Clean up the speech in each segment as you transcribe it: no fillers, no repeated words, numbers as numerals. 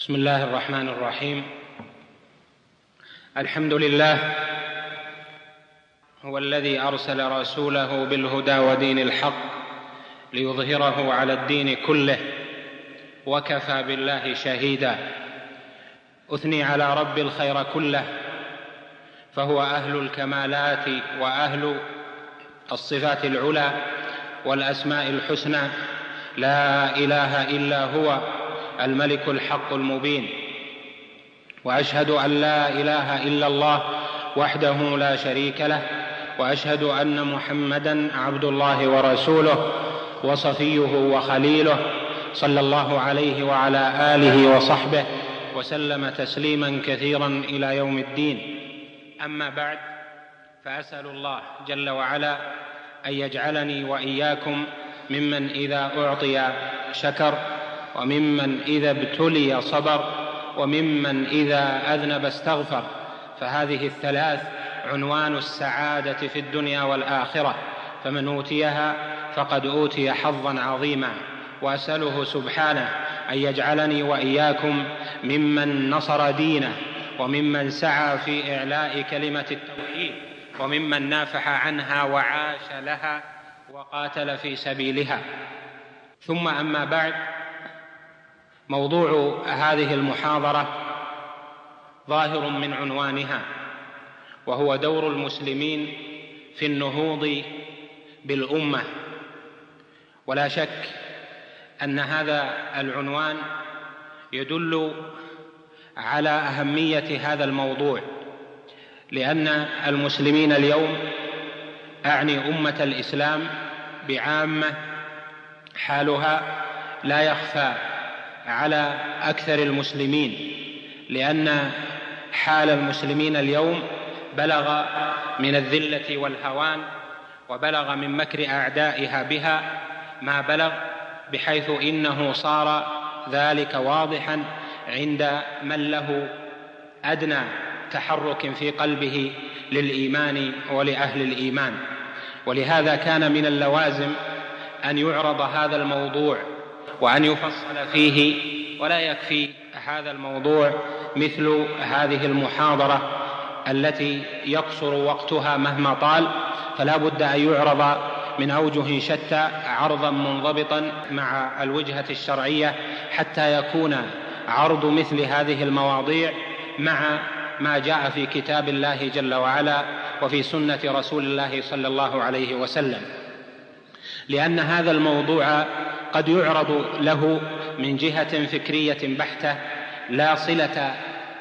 بسم الله الرحمن الرحيم. الحمد لله هو الذي أرسل رسوله بالهدى ودين الحق ليظهره على الدين كله وكفى بالله شهيدا. أثني على رب الخير كله فهو أهل الكمالات وأهل الصفات العلى والأسماء الحسنى، لا إله إلا هو الملك الحق المبين. وأشهد أن لا إله إلا الله وحده لا شريك له، وأشهد أن محمدًا عبد الله ورسوله وصفيه وخليله، صلى الله عليه وعلى آله وصحبه وسلم تسليمًا كثيرًا إلى يوم الدين. أما بعد، فأسأل الله جل وعلا أن يجعلني وإياكم ممن إذا أعطي شكر، وممن إذا ابتلي صبر، وممن إذا أذنب استغفر، فهذه الثلاث عنوان السعادة في الدنيا والآخرة، فمن أوتيها فقد أوتي حظا عظيما. وأسأله سبحانه أن يجعلني وإياكم ممن نصر دينه، وممن سعى في إعلاء كلمة التوحيد، وممن نافح عنها وعاش لها وقاتل في سبيلها. ثم أما بعد، موضوع هذه المحاضرة ظاهر من عنوانها، وهو دور المسلمين في النهوض بالأمة. ولا شك أن هذا العنوان يدل على أهمية هذا الموضوع، لأن المسلمين اليوم، أعني أمة الإسلام بعامة، حالها لا يخفى على أكثر المسلمين، لأن حال المسلمين اليوم بلغ من الذلة والهوان، وبلغ من مكر أعدائها بها ما بلغ، بحيث إنه صار ذلك واضحا عند من له أدنى تحرك في قلبه للإيمان ولأهل الإيمان. ولهذا كان من اللوازم أن يعرض هذا الموضوع وأن يفصل فيه، ولا يكفي هذا الموضوع مثل هذه المحاضرة التي يقصر وقتها مهما طال، فلا بد أن يعرض من أوجه شتى عرضا منضبطا مع الوجهة الشرعية، حتى يكون عرض مثل هذه المواضيع مع ما جاء في كتاب الله جل وعلا وفي سنة رسول الله صلى الله عليه وسلم. لأن هذا الموضوع قد يعرض له من جهة فكرية بحتة لا صلة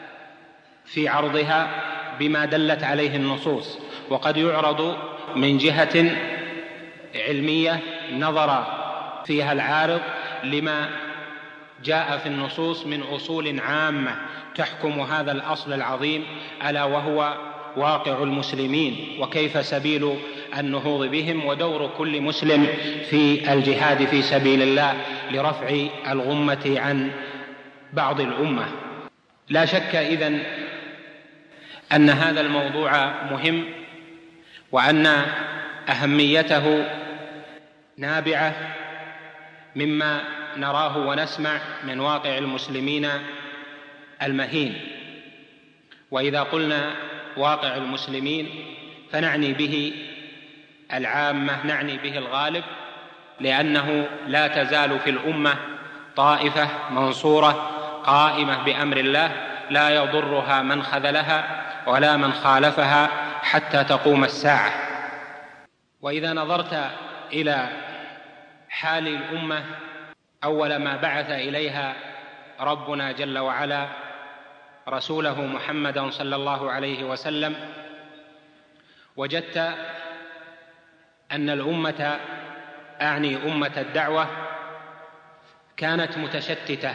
في عرضها بما دلت عليه النصوص، وقد يعرض من جهة علمية نظر فيها العارض لما جاء في النصوص من أصول عامة تحكم هذا الأصل العظيم، ألا وهو واقع المسلمين، وكيف سبيل النهوض بهم، ودور كل مسلم في الجهاد في سبيل الله لرفع الغمة عن بعض الأمة. لا شك إذن أن هذا الموضوع مهم، وأن أهميته نابعة مما نراه ونسمع من واقع المسلمين المهين. وإذا قلنا واقع المسلمين فنعني به العامة، نعني به الغالب، لأنه لا تزال في الأمة طائفة منصورة قائمة بأمر الله، لا يضرها من خذلها ولا من خالفها حتى تقوم الساعة. وإذا نظرت إلى حال الأمة أول ما بعث إليها ربنا جل وعلا رسوله محمدا صلى الله عليه وسلم، وجدت أن الأمة، أعني أمة الدعوة، كانت متشتتة،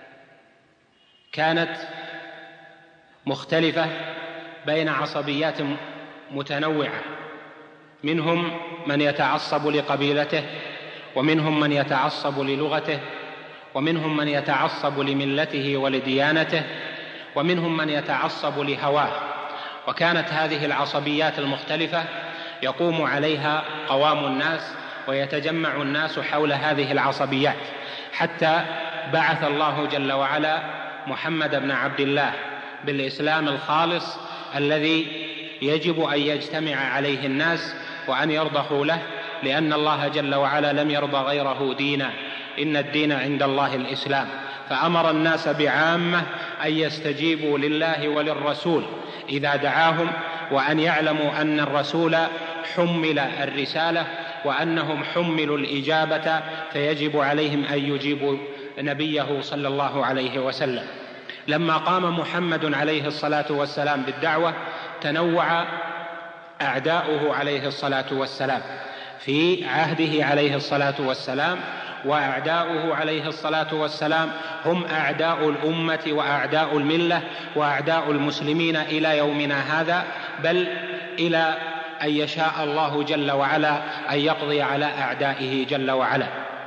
كانت مختلفة بين عصبيات متنوعة، منهم من يتعصب لقبيلته، ومنهم من يتعصب للغته، ومنهم من يتعصب لملته ولديانته، ومنهم من يتعصب لهواه. وكانت هذه العصبيات المختلفة يقوم عليها قوام الناس، ويتجمع الناس حول هذه العصبيات، حتى بعث الله جل وعلا محمد بن عبد الله بالإسلام الخالص الذي يجب أن يجتمع عليه الناس وأن يرضخوا له، لأن الله جل وعلا لم يرضى غيره دينا، إن الدين عند الله الإسلام. فأمر الناس بعامة أن يستجيبوا لله وللرسول إذا دعاهم، وأن يعلموا أن الرسول حمل الرسالة وأنهم حملوا الإجابة، فيجب عليهم أن يجيبوا نبيه صلى الله عليه وسلم. لما قام محمد عليه الصلاة والسلام بالدعوة تنوع أعداؤه عليه الصلاة والسلام في عهده عليه الصلاة والسلام، وأعداؤه عليه الصلاة والسلام هم أعداء الأمة وأعداء الملة وأعداء المسلمين إلى يومنا هذا، بل إلى أن يشاء الله جل وعلا أن يقضي على أعدائه جل وعلا.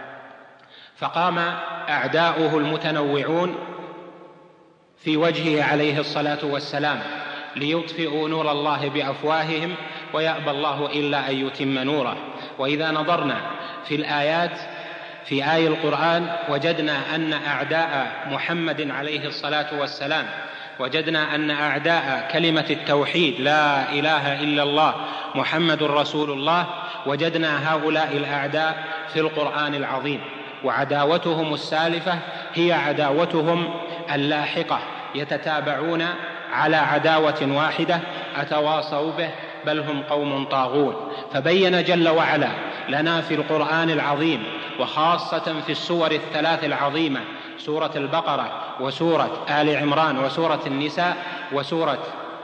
فقام أعداؤه المتنوعون في وجهه عليه الصلاة والسلام ليطفئوا نور الله بأفواههم، ويأبى الله إلا أن يتم نوره. وإذا نظرنا في الآيات في آي القرآن وجدنا أن أعداء محمد عليه الصلاة والسلام، وجدنا أن أعداء كلمة التوحيد لا إله إلا الله محمد رسول الله، وجدنا هؤلاء الأعداء في القرآن العظيم، وعداوتهم السالفة هي عداوتهم اللاحقة، يتتابعون على عداوة واحدة أتواصوا به، بل هم قوم طاغون. فبين جل وعلا لنا في القرآن العظيم، وخاصة في السور الثلاث العظيمة، سورة البقرة وسورة آل عمران وسورة النساء وسورة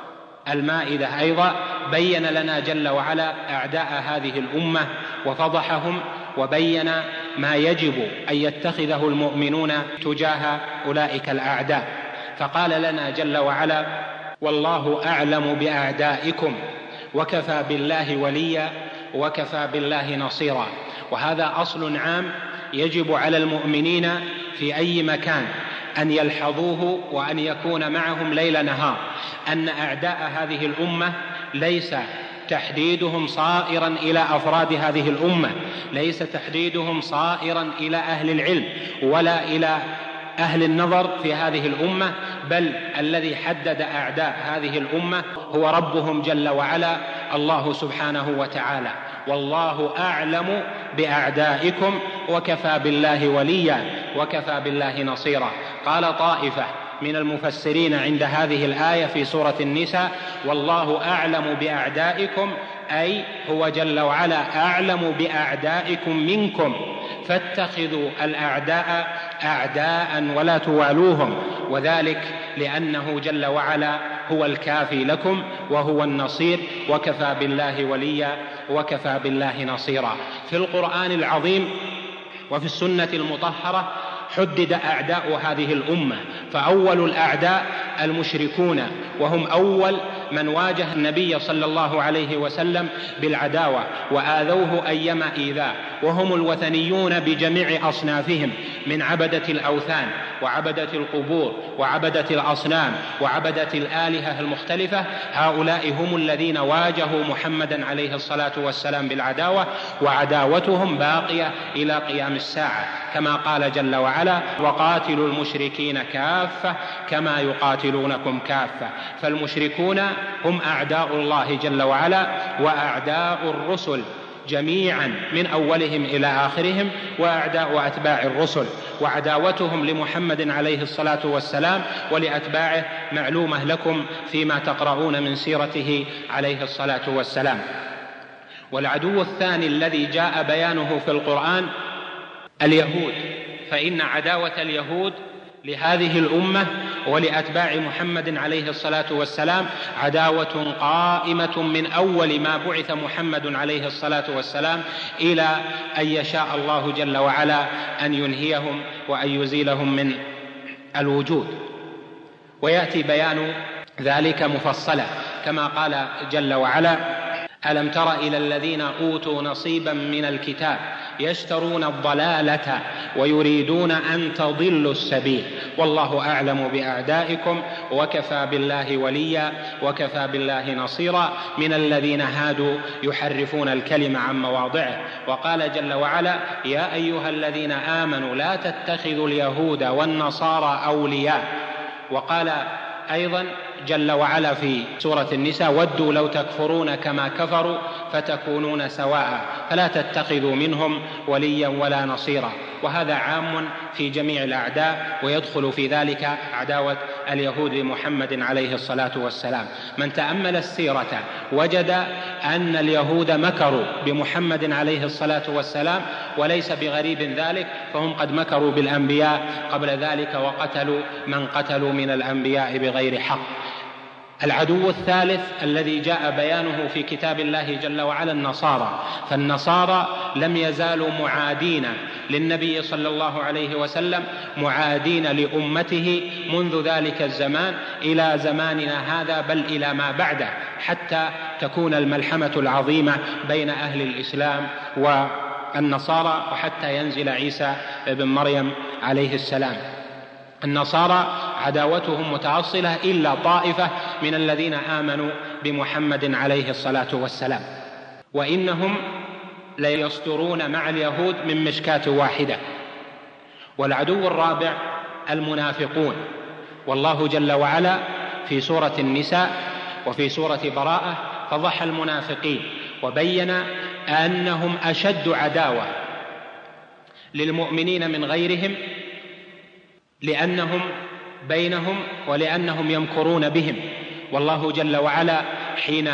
المائدة أيضا، بين لنا جل وعلا أعداء هذه الأمة وفضحهم، وبين ما يجب أن يتخذه المؤمنون تجاه أولئك الأعداء. فقال لنا جل وعلا: والله أعلم بأعدائكم وكفى بالله وليا وكفى بالله نصيرا. وهذا أصل عام يجب على المؤمنين في أي مكان أن يلحظوه وأن يكون معهم ليل نهار، أن أعداء هذه الأمة ليس تحديدهم صائرا إلى أفراد هذه الأمة، ليس تحديدهم صائرا إلى أهل العلم ولا إلى أهل النظر في هذه الأمة، بل الذي حدد أعداء هذه الأمة هو ربهم جل وعلا الله سبحانه وتعالى. والله أعلم بأعدائكم وكفى بالله وليا وكفى بالله نصيرا. قال طائفة من المفسرين عند هذه الآية في سورة النساء: والله أعلم بأعدائكم، أي هو جل وعلا أعلم بأعدائكم منكم، فاتخذوا الأعداء أعداء ولا توالوهم، وذلك لأنه جل وعلا هو الكافي لكم وهو النصير، وكفى بالله وليا وكفى بالله نصيرا. في القرآن العظيم وفي السنة المطهرة حدد أعداء هذه الأمة، فأول الأعداء المشركون، وهم أول من واجه النبي صلى الله عليه وسلم بالعداوة وآذوه أيما إيذاء، وهم الوثنيون بجميع أصنافهم، من عبدة الأوثان وعبدة القبور وعبدة الأصنام وعبدة الآلهة المختلفة. هؤلاء هم الذين واجهوا محمدا عليه الصلاة والسلام بالعداوة، وعداوتهم باقية إلى قيام الساعة، كما قال جل وعلا: وقاتلوا المشركين كافة كما يقاتلونكم كافة. فالمشركون هم أعداء الله جل وعلا وأعداء الرسل جميعا من أولهم إلى آخرهم، وأعداء أتباع الرسل، وعداوتهم لمحمد عليه الصلاة والسلام ولأتباعه معلومة لكم فيما تقرؤون من سيرته عليه الصلاة والسلام. والعدو الثاني الذي جاء بيانه في القرآن اليهود، فإن عداوة اليهود لهذه الأمة ولأتباع محمد عليه الصلاة والسلام عداوة قائمة من أول ما بعث محمد عليه الصلاة والسلام إلى أن يشاء الله جل وعلا أن ينهيهم وأن يزيلهم من الوجود. ويأتي بيان ذلك مفصلا كما قال جل وعلا: ألم تر إلى الذين أوتوا نصيبا من الكتاب يشترون الضلالة ويريدون أن تضلوا السبيل والله أعلم بأعدائكم وكفى بالله وليا وكفى بالله نصيرا من الذين هادوا يحرفون الكلم عن مواضعه. وقال جل وعلا: يا أيها الذين آمنوا لا تتخذوا اليهود والنصارى أولياء وقال أيضا جل وعلا في سورة النساء: ودوا لو تكفرون كما كفروا فتكونون سواء فلا تتخذوا منهم وليا ولا نصيرا. وهذا عام في جميع الأعداء، ويدخل في ذلك عداوة اليهود لمحمد عليه الصلاة والسلام. من تأمل السيرة وجد أن اليهود مكروا بمحمد عليه الصلاة والسلام، وليس بغريب ذلك، فهم قد مكروا بالأنبياء قبل ذلك وقتلوا من قتلوا من الأنبياء بغير حق. العدو الثالث الذي جاء بيانه في كتاب الله جل وعلا النصارى، فالنصارى لم يزالوا معادين للنبي صلى الله عليه وسلم، معادين لأمته منذ ذلك الزمان إلى زماننا هذا، بل إلى ما بعده، حتى تكون الملحمة العظيمة بين أهل الإسلام والنصارى، وحتى ينزل عيسى ابن مريم عليه السلام. النصارى عداوتهم متأصلة إلا طائفة من الذين آمنوا بمحمد عليه الصلاة والسلام، وإنهم ليصدرون مع اليهود من مشكاة واحدة. والعدو الرابع المنافقون، والله جل وعلا في سورة النساء وفي سورة براءة فضح المنافقين وبين أنهم أشد عداوة للمؤمنين من غيرهم، لأنهم بينهم ولأنهم يمكرون بهم. والله جل وعلا حين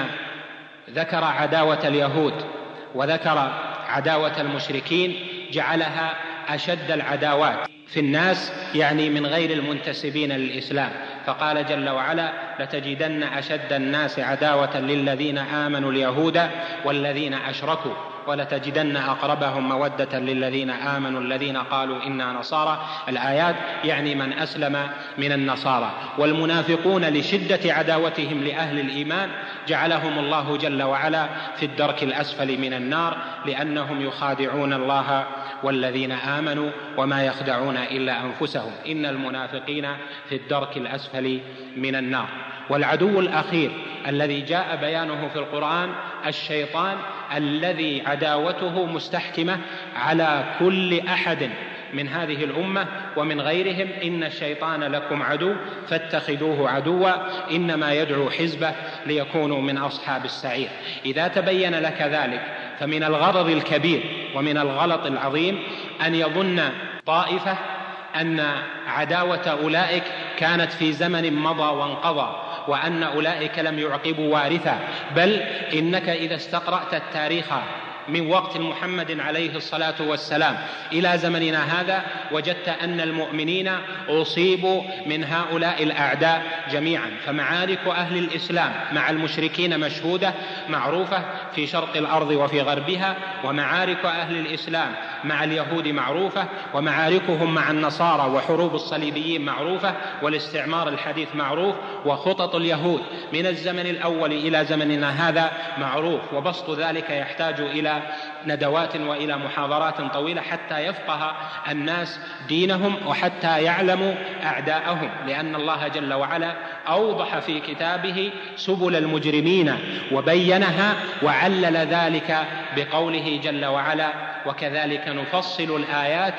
ذكر عداوة اليهود وذكر عداوة المشركين جعلها أشد العداوات في الناس، يعني من غير المنتسبين للإسلام، فقال جل وعلا: لتجدن أشد الناس عداوة للذين آمنوا اليهود والذين أشركوا ولتجدن أقربهم مودة للذين آمنوا الذين قالوا إنا نصارى. الآيات يعني من أسلم من النصارى. والمنافقون لشدة عداوتهم لأهل الإيمان جعلهم الله جل وعلا في الدرك الأسفل من النار، لأنهم يخادعون الله والذين آمنوا وما يخدعون إلا أنفسهم، إن المنافقين في الدرك الأسفل من النار. والعدو الأخير الذي جاء بيانه في القرآن الشيطان، الذي عداوته مستحكمة على كل أحد من هذه الأمة ومن غيرهم. إن الشيطان لكم عدو فاتخذوه عدوا إنما يدعو حزبه ليكونوا من أصحاب السعير. إذا تبين لك ذلك فمن الغرض الكبير ومن الغلط العظيم أن يظن طائفة أن عداوة أولئك كانت في زمن مضى وانقضى، وأن أولئك لم يعقبوا وارثا، بل إنك إذا استقرأت التاريخ من وقت محمد عليه الصلاة والسلام إلى زمننا هذا وجدت أن المؤمنين أصيبوا من هؤلاء الأعداء جميعا. فمعارك أهل الإسلام مع المشركين مشهودة معروفة في شرق الأرض وفي غربها، ومعارك أهل الإسلام مع اليهود معروفة، ومعاركهم مع النصارى وحروب الصليبيين معروفة، والاستعمار الحديث معروف، وخطط اليهود من الزمن الأول إلى زمننا هذا معروف. وبسط ذلك يحتاج إلى ندوات وإلى محاضرات طويلة حتى يفقه الناس دينهم وحتى يعلموا أعداءهم، لأن الله جل وعلا أوضح في كتابه سبل المجرمين وبينها وعلل ذلك بقوله جل وعلا: وكذلك نفصل الآيات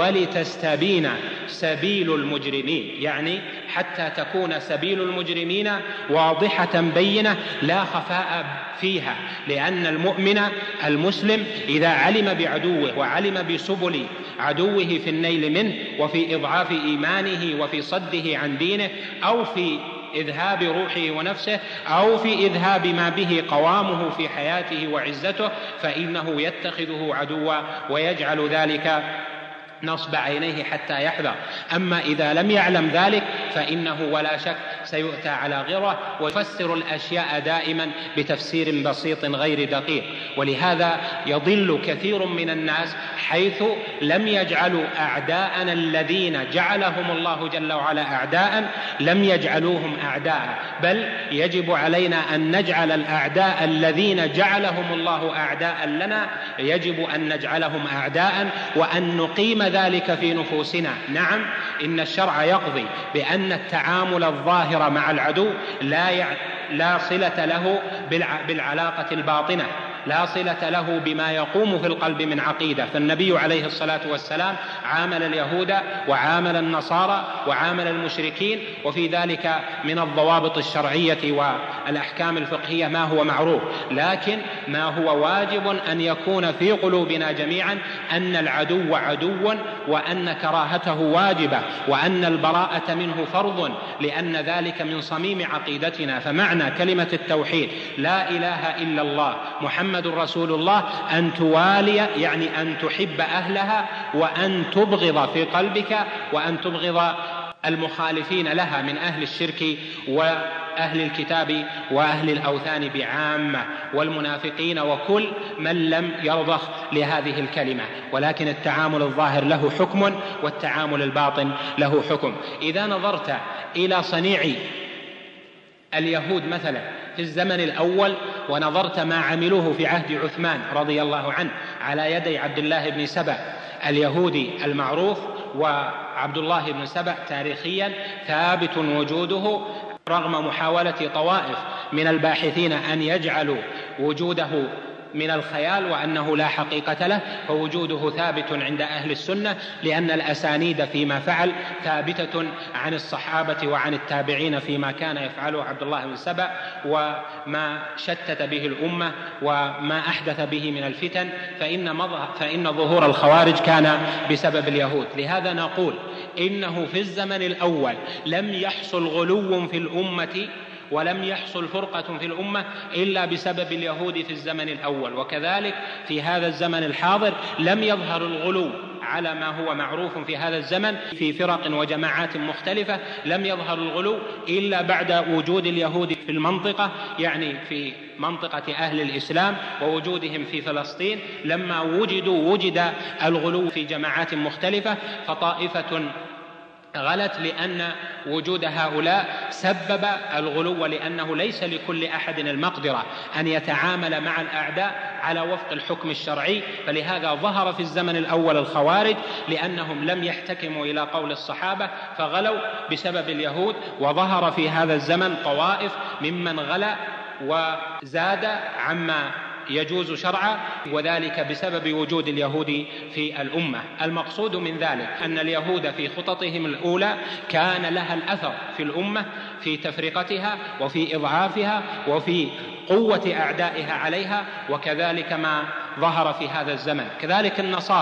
ولتستبين سبيل المجرمين، يعني حتى تكون سبيل المجرمين واضحة بينة لا خفاء فيها. لأن المؤمن المسلم إذا علم بعدوه وعلم بسبل عدوه في النيل منه وفي إضعاف إيمانه وفي صده عن دينه، أو في إذهاب روحه ونفسه، أو في إذهاب ما به قوامه في حياته وعزته، فإنه يتخذه عدوا ويجعل ذلك نصب عينيه حتى يحذر. أما إذا لم يعلم ذلك فإنه ولا شك سيؤتى على غره، ويفسر الأشياء دائما بتفسير بسيط غير دقيق. ولهذا يضل كثير من الناس حيث لم يجعلوا أعداءنا الذين جعلهم الله جل وعلا أعداء لم يجعلوهم أعداء، بل يجب علينا أن نجعل الأعداء الذين جعلهم الله أعداء لنا يجب أن نجعلهم أعداء، وأن نقيم ذلك في نفوسنا. نعم، إن الشرع يقضي بأن التعامل الظاهر مع العدو لا صلة له بالعلاقة الباطنة، لا صلة له بما يقوم في القلب من عقيدة. فالنبي عليه الصلاة والسلام عامل اليهود وعامل النصارى وعامل المشركين، وفي ذلك من الضوابط الشرعية والأحكام الفقهية ما هو معروف، لكن ما هو واجب أن يكون في قلوبنا جميعا أن العدو عدو، وأن كراهته واجبة، وأن البراءة منه فرض، لأن ذلك من صميم عقيدتنا. فمعنى كلمة التوحيد لا إله إلا الله محمد رسول الله أن توالي، يعني أن تحب أهلها، وأن تبغض في قلبك، وأن تبغض المخالفين لها من أهل الشرك وأهل الكتاب وأهل الأوثان بعامة، والمنافقين وكل من لم يرضخ لهذه الكلمة. ولكن التعامل الظاهر له حكم، والتعامل الباطن له حكم. إذا نظرت إلى صنيع اليهود مثلا في الزمن الأول، ونظرت ما عملوه في عهد عثمان رضي الله عنه على يدي عبد الله بن سبأ اليهودي المعروف، وعبد الله بن سبأ تاريخيا ثابت وجوده رغم محاولة طوائف من الباحثين أن يجعلوا وجوده من الخيال وأنه لا حقيقة له، فوجوده ثابت عند أهل السنة، لأن الأسانيد فيما فعل ثابتة عن الصحابة وعن التابعين فيما كان يفعله عبد الله بن سبأ، وما شتت به الأمة وما أحدث به من الفتن، فإن ظهور الخوارج كان بسبب اليهود. لهذا نقول إنه في الزمن الأول لم يحصل غلو في الأمة ولم يحصل فرقة في الأمة إلا بسبب اليهود في الزمن الأول، وكذلك في هذا الزمن الحاضر لم يظهر الغلو على ما هو معروف في هذا الزمن في فرق وجماعات مختلفة، لم يظهر الغلو إلا بعد وجود اليهود في المنطقة، يعني في منطقة أهل الإسلام ووجودهم في فلسطين. لما وجد الغلو في جماعات مختلفة، فطائفة غلت لأن وجود هؤلاء سبب الغلو، لأنه ليس لكل أحد المقدرة أن يتعامل مع الأعداء على وفق الحكم الشرعي. فلهذا ظهر في الزمن الأول الخوارج، لأنهم لم يحتكموا إلى قول الصحابة فغلوا بسبب اليهود. وظهر في هذا الزمن طوائف ممن غلا وزاد عما يجوز شرعا، وذلك بسبب وجود اليهود في الأمة. المقصود من ذلك أن اليهود في خططهم الأولى كان لها الأثر في الأمة في تفرقتها وفي إضعافها وفي قوة أعدائها عليها، وكذلك ما ظهر في هذا الزمن. كذلك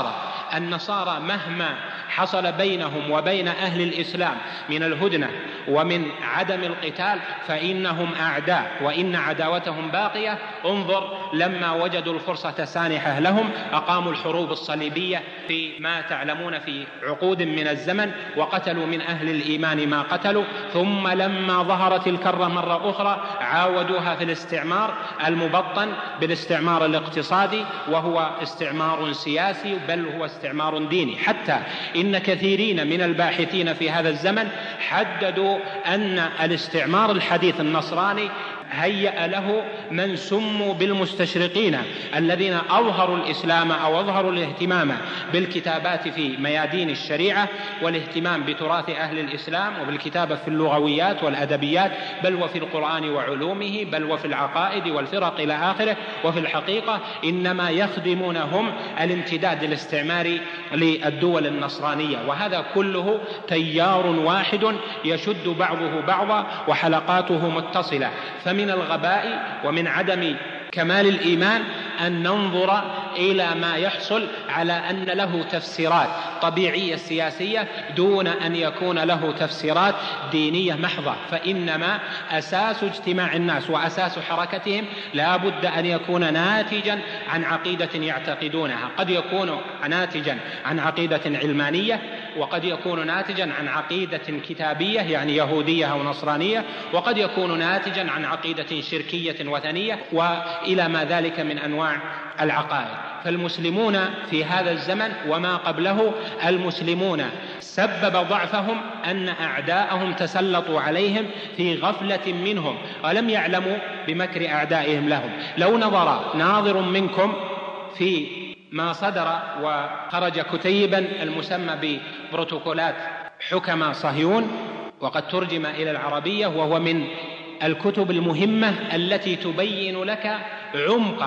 النصارى مهما حصل بينهم وبين أهل الإسلام من الهدنة ومن عدم القتال فإنهم أعداء، وإن عداوتهم باقية. انظر لما وجدوا الفرصة سانحة لهم أقاموا الحروب الصليبية في ما تعلمون في عقود من الزمن، وقتلوا من أهل الإيمان ما قتلوا. ثم لما ظهرت الكرة مرة أخرى عاودوها في الاستعمار المبطن بالاستعمار الاقتصادي، وهو استعمار سياسي بل هو استعمار ديني. حتى إن كثيرين من الباحثين في هذا الزمن حددوا أن الاستعمار الحديث النصراني هيأ له من سموا بالمستشرقين الذين أظهروا الإسلام أو أظهروا الاهتمام بالكتابات في ميادين الشريعة والاهتمام بتراث أهل الإسلام وبالكتابة في اللغويات والأدبيات، بل وفي القرآن وعلومه، بل وفي العقائد والفرق إلى آخره. وفي الحقيقة إنما يخدمونهم الامتداد الاستعماري للدول النصرانية، وهذا كله تيار واحد يشد بعضه بعضا وحلقاته متصلة. فمن الغباء ومن عدم كمال الإيمان أن ننظر إلى ما يحصل على أن له تفسيرات طبيعية سياسية دون أن يكون له تفسيرات دينية محضة. فإنما أساس اجتماع الناس وأساس حركتهم لا بد أن يكون ناتجا عن عقيدة يعتقدونها، قد يكون ناتجا عن عقيدة علمانية، وقد يكون ناتجا عن عقيدة كتابية يعني يهودية أو نصرانية، وقد يكون ناتجا عن عقيدة شركية وثنية، وإلى ما ذلك من أنواع العقائد. فالمسلمون في هذا الزمن وما قبله، المسلمون سبب ضعفهم أن أعداءهم تسلطوا عليهم في غفلة منهم ولم يعلموا بمكر أعدائهم لهم. لو نظر ناظر منكم في ما صدر وخرج كتيبا المسمى ببروتوكولات حكماء صهيون، وقد ترجم إلى العربية، وهو من الكتب المهمة التي تبين لك عمق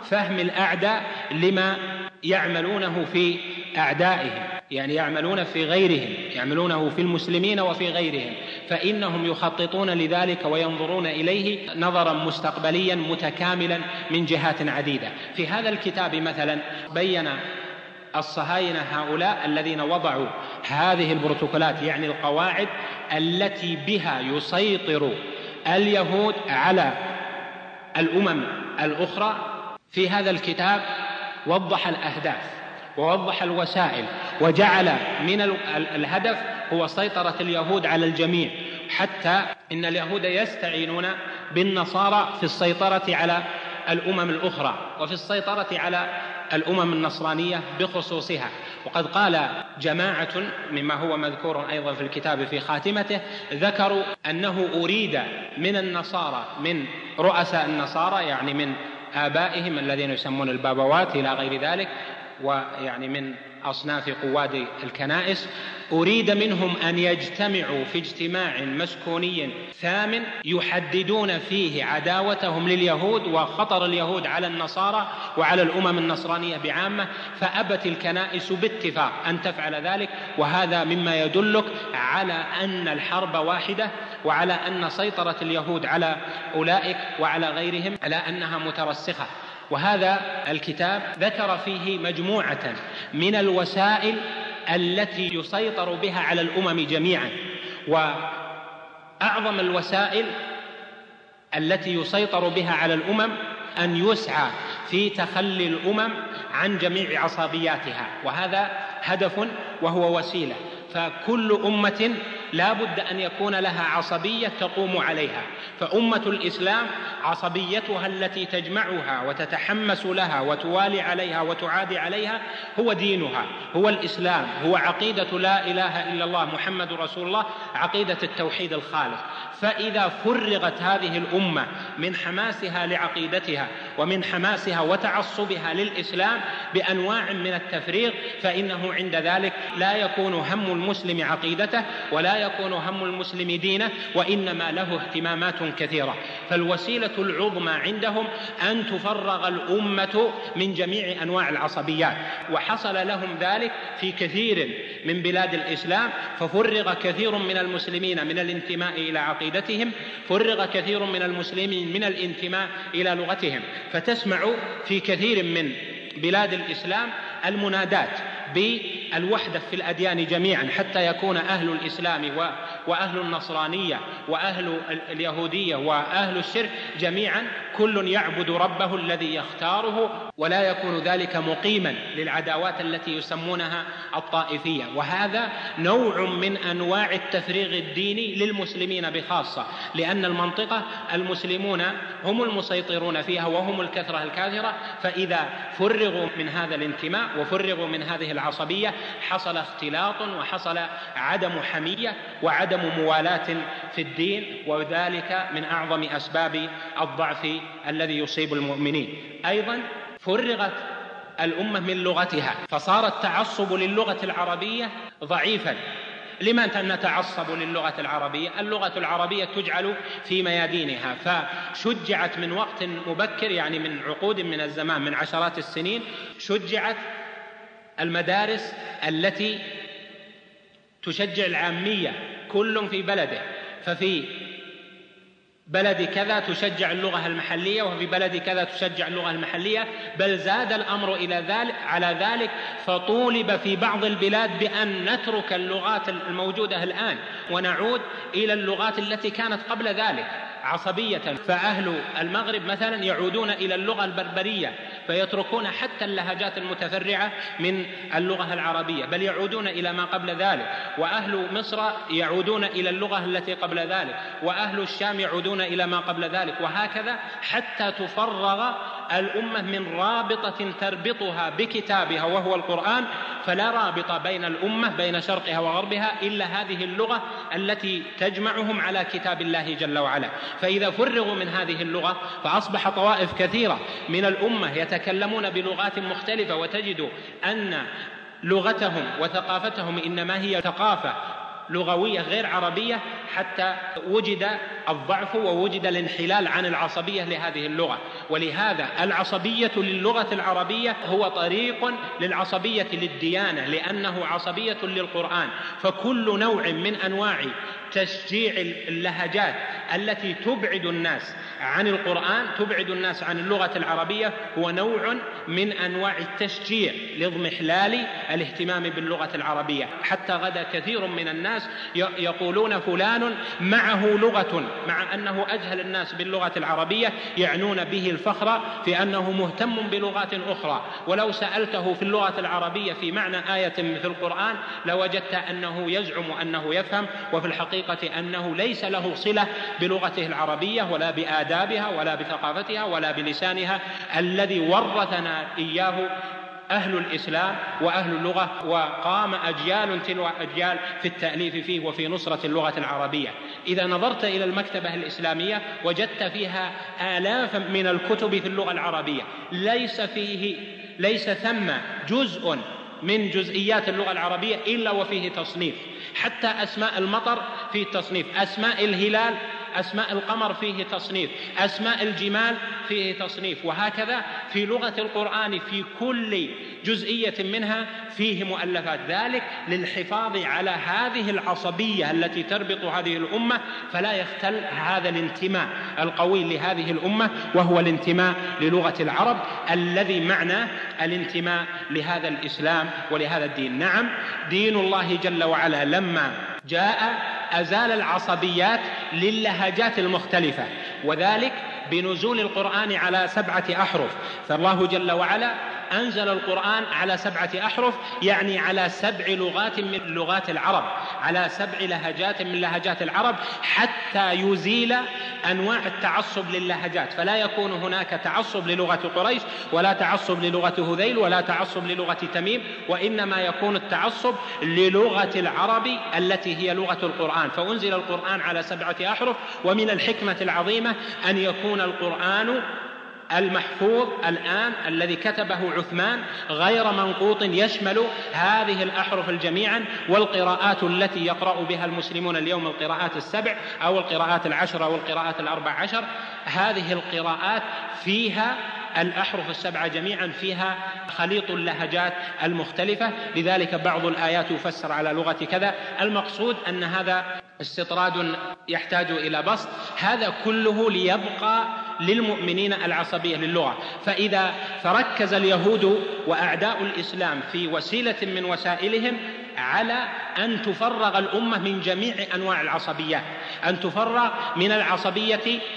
فهم الأعداء لما يعملونه في أعدائهم، يعني يعملون في غيرهم، يعملونه في المسلمين وفي غيرهم، فإنهم يخططون لذلك وينظرون إليه نظرا مستقبليا متكاملا من جهات عديدة. في هذا الكتاب مثلا بين الصهاينة هؤلاء الذين وضعوا هذه البروتوكولات، يعني القواعد التي بها يسيطر اليهود على الأمم الأخرى. في هذا الكتاب وضح الأهداف ووضح الوسائل، وجعل من الهدف هو سيطرة اليهود على الجميع، حتى إن اليهود يستعينون بالنصارى في السيطرة على الأمم الأخرى وفي السيطرة على الأمم النصرانية بخصوصها. وقد قال جماعة مما هو مذكور أيضا في الكتاب في خاتمته، ذكروا أنه أريد من النصارى، من رؤساء النصارى، يعني من آبائهم الذين يسمون البابوات إلى غير ذلك، ويعني من أصناف قواد الكنائس، أريد منهم أن يجتمعوا في اجتماع مسكوني ثامن يحددون فيه عداوتهم لليهود وخطر اليهود على النصارى وعلى الأمم النصرانية بعامة، فأبت الكنائس باتفاق أن تفعل ذلك. وهذا مما يدلك على أن الحرب واحدة، وعلى أن سيطرة اليهود على أولئك وعلى غيرهم على أنها مترسخة. وهذا الكتاب ذكر فيه مجموعة من الوسائل التي يسيطر بها على الأمم جميعا، وأعظم الوسائل التي يسيطر بها على الأمم أن يسعى في تخلي الأمم عن جميع عصبياتها، وهذا هدف وهو وسيلة. فكل أمة لا بد أن يكون لها عصبية تقوم عليها، فأمة الإسلام عصبيتها التي تجمعها وتتحمس لها وتوالي عليها وتعادي عليها هو دينها، هو الإسلام، هو عقيدة لا إله إلا الله محمد رسول الله، عقيدة التوحيد الخالص. فإذا فرغت هذه الأمة من حماسها لعقيدتها ومن حماسها وتعصبها للإسلام بأنواع من التفريغ، فإنه عند ذلك لا يكون هم المسلم عقيدته ولا يكون هم المسلم دينه، وإنما له اهتمامات كثيرة. فالوسيلة العظمى عندهم أن تفرغ الأمة من جميع أنواع العصبيات، وحصل لهم ذلك في كثير من بلاد الإسلام، ففرغ كثير من المسلمين من الانتماء إلى عقيدتهم، فرغ كثير من المسلمين من الانتماء إلى لغتهم. فتسمع في كثير من بلاد الإسلام المنادات بالوحدة في الأديان جميعا، حتى يكون أهل الإسلام وأهل النصرانية وأهل اليهودية وأهل الشرك جميعا كل يعبد ربه الذي يختاره، ولا يكون ذلك مقيما للعداوات التي يسمونها الطائفية. وهذا نوع من أنواع التفريغ الديني للمسلمين بخاصة، لأن المنطقة المسلمون هم المسيطرون فيها وهم الكثرة الكاثرة، فإذا فرغوا من هذا الانتماء وفرغوا من هذه العصبية حصل اختلاط وحصل عدم حمية وعدم موالاة في الدين، وذلك من أعظم أسباب الضعف الذي يصيب المؤمنين. أيضا فرغت الأمة من لغتها، فصار التعصب للغة العربية ضعيفا. لما نتعصب للغة العربية؟ اللغة العربية تجعل في ميادينها، فشجعت من وقت مبكر، يعني من عقود من الزمان، من عشرات السنين، شجعت المدارس التي تشجع العامية كل في بلده، ففي بلد كذا تشجع اللغة المحلية وفي بلد كذا تشجع اللغة المحلية، بل زاد الأمر على ذلك، فطولب في بعض البلاد بأن نترك اللغات الموجودة الآن ونعود إلى اللغات التي كانت قبل ذلك عصبية. فأهل المغرب مثلا يعودون إلى اللغة البربرية فيتركون حتى اللهجات المتفرعة من اللغة العربية، بل يعودون إلى ما قبل ذلك. وأهل مصر يعودون إلى اللغة التي قبل ذلك، وأهل الشام يعودون إلى ما قبل ذلك، وهكذا حتى تفرغ الأمة من رابطة تربطها بكتابها وهو القرآن، فلا رابط بين الأمة بين شرقها وغربها إلا هذه اللغة التي تجمعهم على كتاب الله جل وعلا. فإذا فرغوا من هذه اللغة فأصبح طوائف كثيرة من الأمة يتكلمون بلغات مختلفة، وتجد أن لغتهم وثقافتهم إنما هي ثقافة لغوية غير عربية حتى وجد الضعف ووجد الانحلال عن العصبية لهذه اللغة. ولهذا العصبية للغة العربية هو طريق للعصبية للديانة، لأنه عصبية للقرآن. فكل نوع من أنواع تشجيع اللهجات التي تبعد الناس عن القرآن، تبعد الناس عن اللغة العربية، هو نوع من أنواع التشجيع لاضمحلال الاهتمام باللغة العربية. حتى غدا كثير من الناس يقولون فلان معه لغة، مع أنه أجهل الناس باللغة العربية، يعنون به الفخر في أنه مهتم بلغات أخرى. ولو سألته في اللغة العربية في معنى آية في القرآن لوجدت أنه يزعم أنه يفهم، وفي الحقيقة أنه ليس له صلة بلغته العربية ولا بآدابها ولا بثقافتها ولا بلسانها الذي ورثنا إياه أهل الإسلام وأهل اللغة، وقام أجيال تلو أجيال في التأليف فيه وفي نصرة اللغة العربية. إذا نظرت إلى المكتبة الإسلامية وجدت فيها آلاف من الكتب في اللغة العربية، ليس ثم جزء من جزئيات اللغة العربية إلا وفيه تصنيف. حتى أسماء المطر فيه تصنيف، أسماء الهلال، أسماء القمر فيه تصنيف، أسماء الجمال فيه تصنيف، وهكذا في لغة القرآن في كل جزئية منها فيه مؤلفات. ذلك للحفاظ على هذه العصبية التي تربط هذه الأمة، فلا يختل هذا الانتماء القوي لهذه الأمة، وهو الانتماء للغة العرب الذي معنى الانتماء لهذا الإسلام ولهذا الدين. نعم، دين الله جل وعلا لما جاء أزال العصبيات للهجات المختلفة، وذلك بنزول القرآن على 7 أحرف. فالله جل وعلا أنزل القرآن على 7 أحرف، يعني على 7 لغات من لغات العرب، على 7 لهجات من لهجات العرب، حتى يزيل أنواع التعصب للهجات. فلا يكون هناك تعصب للغة قريش، ولا تعصب للغة هذيل، ولا تعصب للغة تميم، وإنما يكون التعصب للغة العرب التي هي لغة القرآن. فأنزل القرآن على 7 أحرف. ومن الحكمة العظيمة أن يكون القرآن المحفوظ الآن الذي كتبه عثمان غير منقوط، يشمل هذه الأحرف جميعا، والقراءات التي يقرأ بها المسلمون اليوم، القراءات 7 أو القراءات 10 أو القراءات 14، هذه القراءات فيها الأحرف 7 جميعا، فيها خليط اللهجات المختلفة. لذلك بعض الآيات يفسر على لغة كذا. المقصود أن هذا استطراد يحتاج إلى بسط، هذا كله ليبقى للمؤمنين العصبية للغة. فإذا فركز اليهود وأعداء الإسلام في وسيلة من وسائلهم على أن تفرغ الأمة من جميع أنواع العصبيات، أن تفرغ من العصبية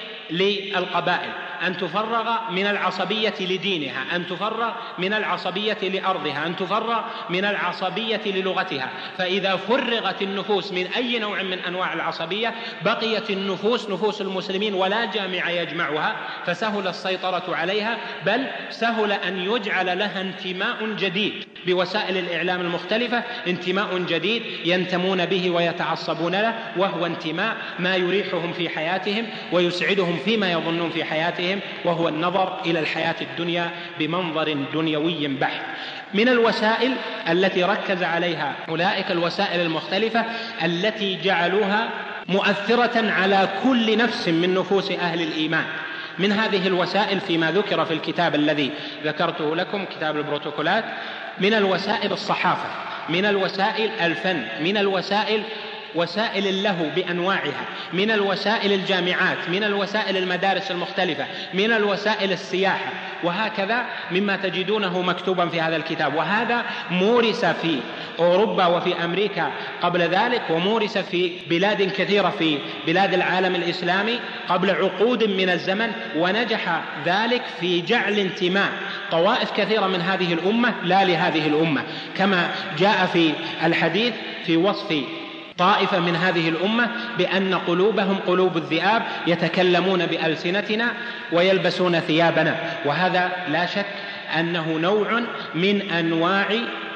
للقبائل، أن تفرغ من العصبية لدينها، أن تفرغ من العصبية لأرضها، أن تفرغ من العصبية للغتها. فإذا فرغت النفوس من أي نوع من أنواع العصبية بقيت النفوس نفوس المسلمين ولا جامع يجمعها، فسهل السيطرة عليها، بل سهل أن يجعل لها انتماء جديد بوسائل الإعلام المختلفة، انتماء جديد ينتمون به ويتعصبون له، وهو انتماء ما يريحهم في حياتهم ويسعدهم فيما يظنون في حياتهم، وهو النظر إلى الحياة الدنيا بمنظر دنيوي بحت. من الوسائل التي ركز عليها أولئك الوسائل المختلفة التي جعلوها مؤثرة على كل نفس من نفوس أهل الإيمان. من هذه الوسائل فيما ذكر في الكتاب الذي ذكرته لكم، كتاب البروتوكولات، من الوسائل الصحافة، من الوسائل الفن، من الوسائل وسائل اللهو بأنواعها، من الوسائل الجامعات، من الوسائل المدارس المختلفة، من الوسائل السياحة، وهكذا مما تجدونه مكتوبا في هذا الكتاب. وهذا مورس في أوروبا وفي أمريكا قبل ذلك، ومورس في بلاد كثيرة في بلاد العالم الإسلامي قبل عقود من الزمن، ونجح ذلك في جعل انتماء طوائف كثيرة من هذه الأمة لا لهذه الأمة، كما جاء في الحديث في وصف طائفة من هذه الأمة بأن قلوبهم قلوب الذئاب يتكلمون بألسنتنا ويلبسون ثيابنا. وهذا لا شك أنه نوع من أنواع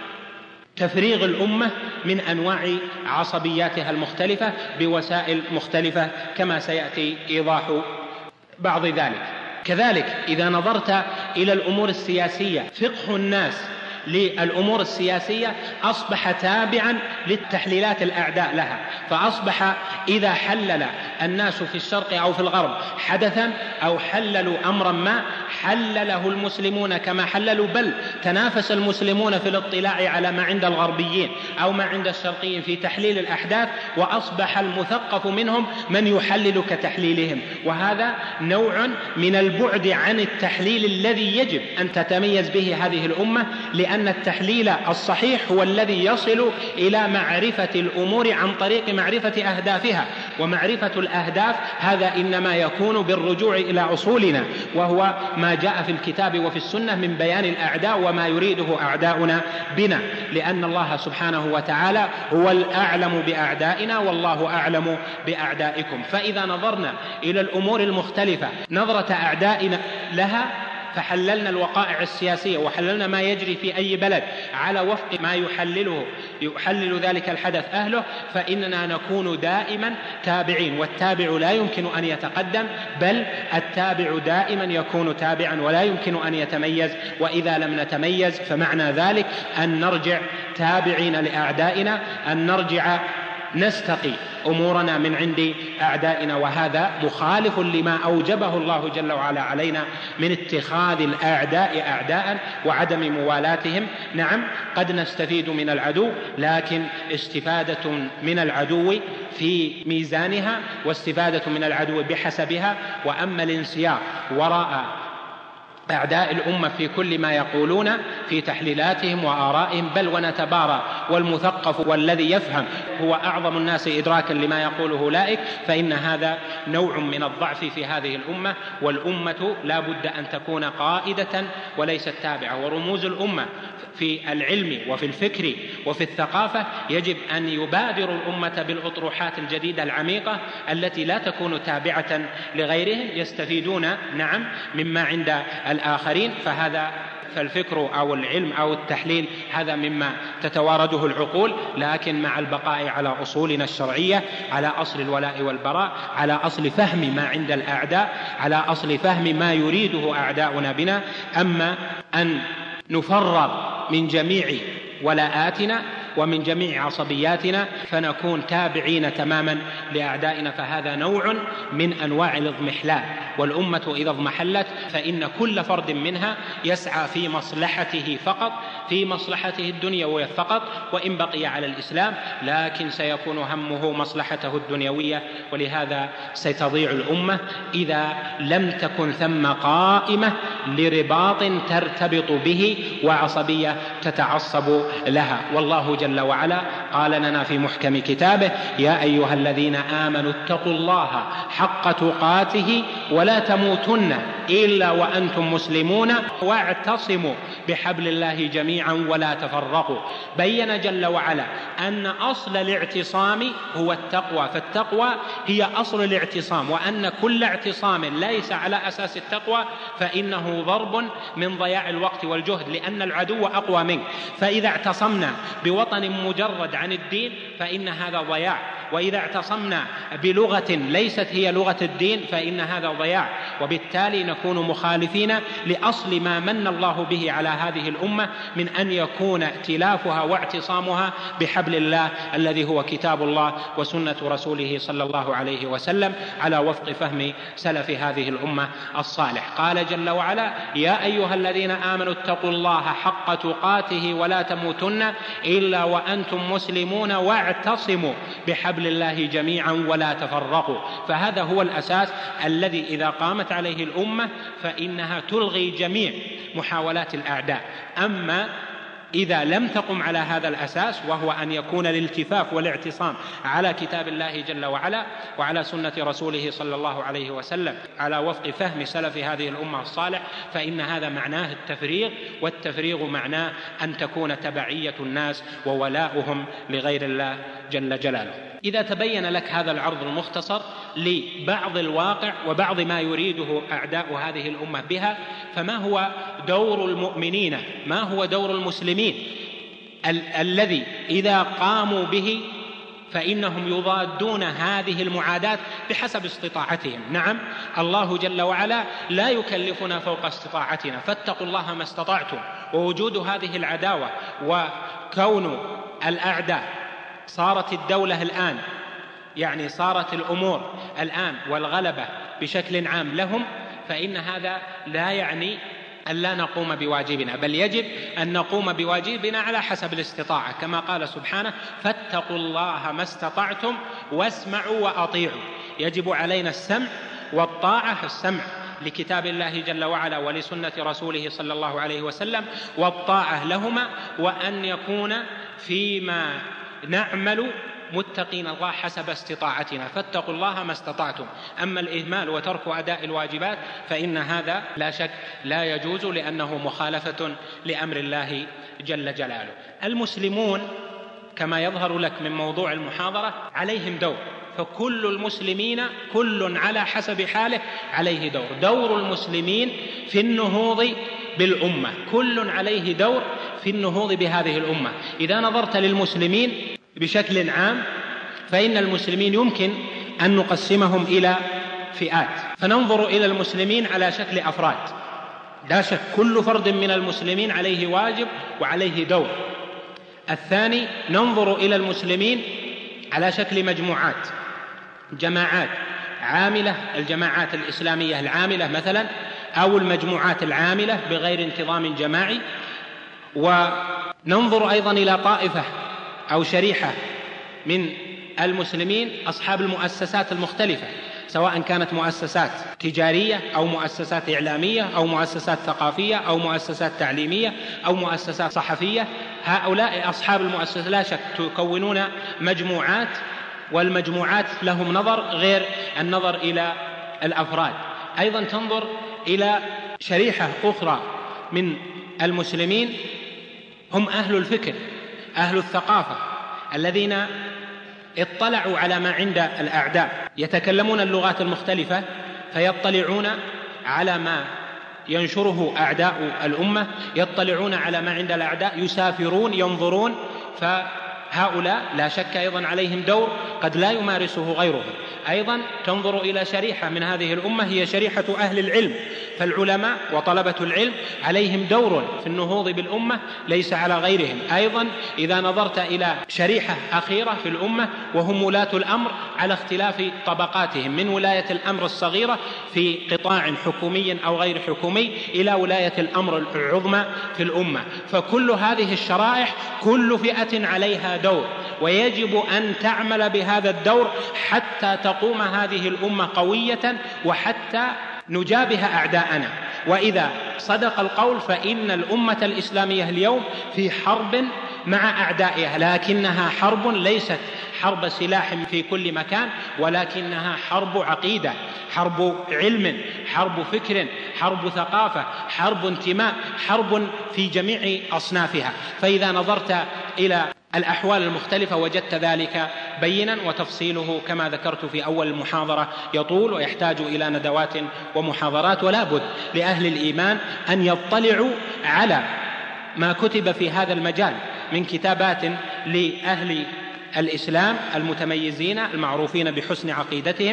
تفريغ الأمة من أنواع عصبياتها المختلفة بوسائل مختلفة، كما سيأتي إيضاح بعض ذلك. كذلك إذا نظرت إلى الأمور السياسية، فقه الناس للأمور السياسية أصبح تابعا للتحليلات الأعداء لها، فأصبح إذا حلل الناس في الشرق أو في الغرب حدثا أو حللوا أمرا ما حلله المسلمون كما حللوا، بل تنافس المسلمون في الاطلاع على ما عند الغربيين أو ما عند الشرقيين في تحليل الأحداث، وأصبح المثقف منهم من يحلل كتحليلهم. وهذا نوع من البعد عن التحليل الذي يجب أن تتميز به هذه الأمة، لأن التحليل الصحيح هو الذي يصل إلى معرفة الأمور عن طريق معرفة أهدافها، ومعرفة الأهداف هذا إنما يكون بالرجوع إلى أصولنا، وهو ما جاء في الكتاب وفي السنة من بيان الأعداء وما يريده أعداؤنا بنا، لأن الله سبحانه وتعالى هو الأعلم بأعدائنا والله أعلم بأعدائكم. فإذا نظرنا إلى الأمور المختلفة نظرة أعدائنا لها، فحللنا الوقائع السياسية وحللنا ما يجري في أي بلد على وفق ما يحلل ذلك الحدث أهله، فإننا نكون دائما تابعين، والتابع لا يمكن أن يتقدم، بل التابع دائما يكون تابعا ولا يمكن أن يتميز. وإذا لم نتميز فمعنى ذلك أن نرجع تابعين لأعدائنا، أن نرجع نستقي أمورنا من عند أعدائنا، وهذا مخالف لما أوجبه الله جل وعلا علينا من اتخاذ الأعداء أعداء وعدم موالاتهم. نعم قد نستفيد من العدو، لكن استفادة من العدو في ميزانها واستفادة من العدو بحسبها، وأما الانسياق وراء أعداء الأمة في كل ما يقولون في تحليلاتهم وآرائهم بل ونتبارى، والمثقف والذي يفهم هو أعظم الناس إدراكا لما يقوله أولئك، فإن هذا نوع من الضعف في هذه الأمة. والأمة لا بد أن تكون قائدة وليست تابعة، ورموز الأمة في العلم وفي الفكر وفي الثقافة يجب أن يبادر الأمة بالأطروحات الجديدة العميقة التي لا تكون تابعة لغيرهم، يستفيدون نعم مما عند الآخرين. فالفكر أو العلم أو التحليل هذا مما تتوارده العقول، لكن مع البقاء على أصولنا الشرعية، على أصل الولاء والبراء، على أصل فهم ما عند الأعداء، على أصل فهم ما يريده أعداؤنا بنا. أما أن نفرر من جميع ولاءاتنا ومن جميع عصبياتنا فنكون تابعين تماما لأعدائنا، فهذا نوع من أنواع الاضمحلال. والأمة إذا اضمحلت فإن كل فرد منها يسعى في مصلحته فقط، في مصلحته الدنيوية فقط، وإن بقي على الإسلام لكن سيكون همه مصلحته الدنيوية. ولهذا ستضيع الأمة إذا لم تكن ثم قائمة لرباط ترتبط به وعصبية تتعصب لها. والله جل وعلا قال لنا في محكم كتابه: يا أيها الذين آمنوا اتقوا الله حق تقاته ولا تموتن إلا وأنتم مسلمون واعتصموا بحبل الله جميعا ولا تفرقوا. بين جل وعلا أن أصل الاعتصام هو التقوى، فالتقوى هي أصل الاعتصام، وأن كل اعتصام ليس على أساس التقوى فإنه ضرب من ضياع الوقت والجهد، لأن العدو أقوى منك. فإذا اعتصمنا بوطن مجرد عن الدين فإن هذا ضياع، وإذا اعتصمنا بلغة ليست هي لغة الدين فإن هذا ضياع، وبالتالي نكون مخالفين لأصل ما من الله به على هذه الأمة من أن يكون ائتلافها واعتصامها بحبل الله الذي هو كتاب الله وسنة رسوله صلى الله عليه وسلم على وفق فهم سلف هذه الأمة الصالح. قال جل وعلا: يا أيها الذين آمنوا اتقوا الله حق تقاته ولا تموتن إلا وأنتم مسلمون واعتصموا بحبل الله جميعا ولا تفرقوا. فهذا هو الأساس الذي إذا قامت عليه الأمة فإنها تلغي جميع محاولات الأعداء. أما إذا لم تقم على هذا الأساس، وهو أن يكون الالتفاف والاعتصام على كتاب الله جل وعلا وعلى سنة رسوله صلى الله عليه وسلم على وفق فهم سلف هذه الأمة الصالح، فإن هذا معناه التفريغ، والتفريغ معناه أن تكون تبعية الناس وولاؤهم لغير الله جل جلاله. إذا تبين لك هذا العرض المختصر لبعض الواقع وبعض ما يريده أعداء هذه الأمة بها، فما هو دور المؤمنين؟ ما هو دور المسلمين الذي إذا قاموا به فإنهم يضادون هذه المعاداة بحسب استطاعتهم؟ نعم، الله جل وعلا لا يكلفنا فوق استطاعتنا، فاتقوا الله ما استطعتم ووجود هذه العداوة وكون الأعداء صارت الدولة الآن، يعني صارت الأمور الآن والغلبة بشكل عام لهم، فإن هذا لا يعني أن لا نقوم بواجبنا، بل يجب أن نقوم بواجبنا على حسب الاستطاعة، كما قال سبحانه: فاتقوا الله ما استطعتم واسمعوا وأطيعوا. يجب علينا السمع والطاعة، السمع لكتاب الله جل وعلا ولسنة رسوله صلى الله عليه وسلم، والطاعة لهما، وأن يكون فيما نعمل متقين الله حسب استطاعتنا. فاتقوا الله ما استطعتم. أما الإهمال وترك أداء الواجبات فإن هذا لا شك لا يجوز، لأنه مخالفة لأمر الله جل جلاله. المسلمون كما يظهر لك من موضوع المحاضرة عليهم دور، فكل المسلمين كل على حسب حاله عليه دور. دور المسلمين في النهوض بالأمة، كل عليه دور في النهوض بهذه الأمة. إذا نظرت للمسلمين بشكل عام فإن المسلمين يمكن أن نقسمهم إلى فئات، فننظر إلى المسلمين على شكل أفراد، لا شك كل فرد من المسلمين عليه واجب وعليه دور. الثاني ننظر إلى المسلمين على شكل مجموعات، جماعات عاملة، الجماعات الإسلامية العاملة مثلا، أو المجموعات العاملة بغير انتظام جماعي. وننظر أيضا إلى طائفة أو شريحة من المسلمين أصحاب المؤسسات المختلفة، سواء كانت مؤسسات تجارية أو مؤسسات إعلامية أو مؤسسات ثقافية أو مؤسسات تعليمية أو مؤسسات صحفية. هؤلاء أصحاب المؤسسات لا شك تكونون مجموعات، والمجموعات لهم نظر غير النظر إلى الأفراد. أيضا تنظر إلى شريحة أخرى من المسلمين هم أهل الفكر، أهل الثقافة، الذين اطلعوا على ما عند الأعداء، يتكلمون اللغات المختلفة فيطلعون على ما ينشره أعداء الأمة، يطلعون على ما عند الأعداء، يسافرون، ينظرون. فهؤلاء لا شك أيضا عليهم دور قد لا يمارسه غيرهم. أيضا تنظر إلى شريحة من هذه الأمة هي شريحة أهل العلم، فالعلماء وطلبة العلم عليهم دور في النهوض بالأمة ليس على غيرهم. أيضا إذا نظرت إلى شريحة أخيرة في الأمة وهم ولاة الأمر على اختلاف طبقاتهم، من ولاية الأمر الصغيرة في قطاع حكومي أو غير حكومي إلى ولاية الأمر العظمى في الأمة. فكل هذه الشرائح كل فئة عليها دور، ويجب أن تعمل بهذا الدور حتى تقوم هذه الأمة قوية وحتى نجابه أعداءنا. وإذا صدق القول فإن الأمة الإسلامية اليوم في حرب مع أعدائها، لكنها حرب ليست حرب سلاح في كل مكان، ولكنها حرب عقيدة، حرب علم، حرب فكر، حرب ثقافة، حرب انتماء، حرب في جميع أصنافها. فإذا نظرت إلى الأحوال المختلفة وجدت ذلك بينا، وتفصيله كما ذكرت في أول المحاضرة يطول ويحتاج إلى ندوات ومحاضرات. ولا بد لأهل الإيمان أن يطلعوا على ما كتب في هذا المجال من كتابات لأهل الإسلام المتميزين المعروفين بحسن عقيدتهم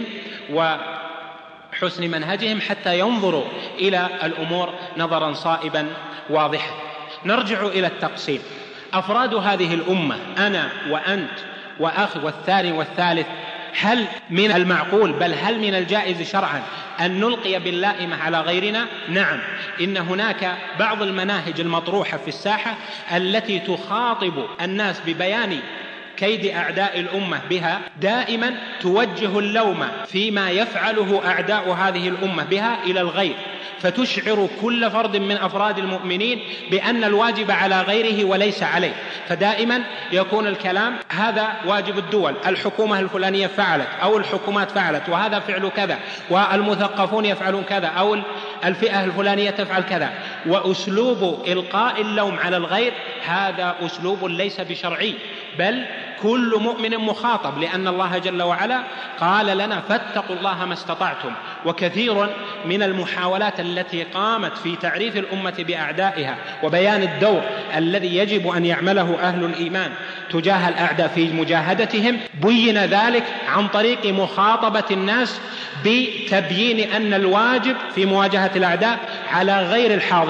وحسن منهجهم، حتى ينظروا إلى الأمور نظرا صائبا واضحا. نرجع إلى التقسيم. أفراد هذه الأمة أنا وأنت وأخ والثاني والثالث، هل من المعقول بل هل من الجائز شرعا أن نلقي باللائمة على غيرنا؟ نعم، إن هناك بعض المناهج المطروحة في الساحة التي تخاطب الناس ببيان كيد أعداء الأمة بها، دائما توجه اللوم فيما يفعله أعداء هذه الأمة بها إلى الغير، فتشعر كل فرد من أفراد المؤمنين بأن الواجب على غيره وليس عليه. فدائما يكون الكلام هذا واجب الدول، الحكومة الفلانية فعلت أو الحكومات فعلت، وهذا فعل كذا، والمثقفون يفعلون كذا، أو الفئة الفلانية تفعل كذا. وأسلوب إلقاء اللوم على الغير هذا أسلوب ليس بشرعي، بل كل مؤمن مخاطب، لأن الله جل وعلا قال لنا فاتقوا الله ما استطعتم. وكثير من المحاولات التي قامت في تعريف الأمة بأعدائها وبيان الدور الذي يجب أن يعمله أهل الإيمان تجاه الأعداء في مجاهدتهم، بين ذلك عن طريق مخاطبة الناس بتبيين أن الواجب في مواجهة الأعداء على غير الحاضرين،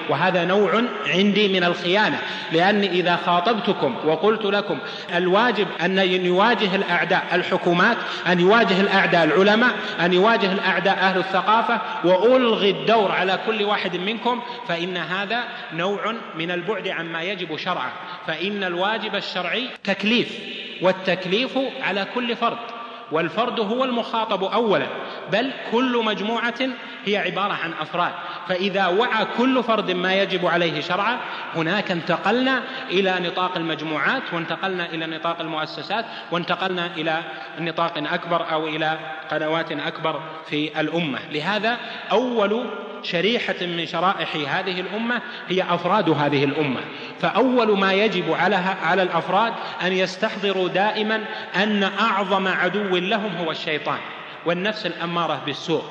وهذا نوع عندي من الخيانة، لأني إذا خاطبتكم وقلت لكم الواجب أن يواجه الأعداء الحكومات، أن يواجه الأعداء العلماء، أن يواجه الأعداء أهل الثقافة، وألغي الدور على كل واحد منكم، فإن هذا نوع من البعد عما يجب شرعا. فإن الواجب الشرعي تكليف، والتكليف على كل فرد، والفرد هو المخاطب أولا، بل كل مجموعة هي عبارة عن أفراد. فإذا وعى كل فرد ما يجب عليه شرعا، هناك انتقلنا إلى نطاق المجموعات، وانتقلنا إلى نطاق المؤسسات، وانتقلنا إلى نطاق أكبر أو إلى قنوات أكبر في الأمة. لهذا أول شريحة من شرائح هذه الأمة هي أفراد هذه الأمة. فأول ما يجب على الأفراد أن يستحضروا دائما أن أعظم عدو لهم هو الشيطان والنفس الأمارة بالسوء.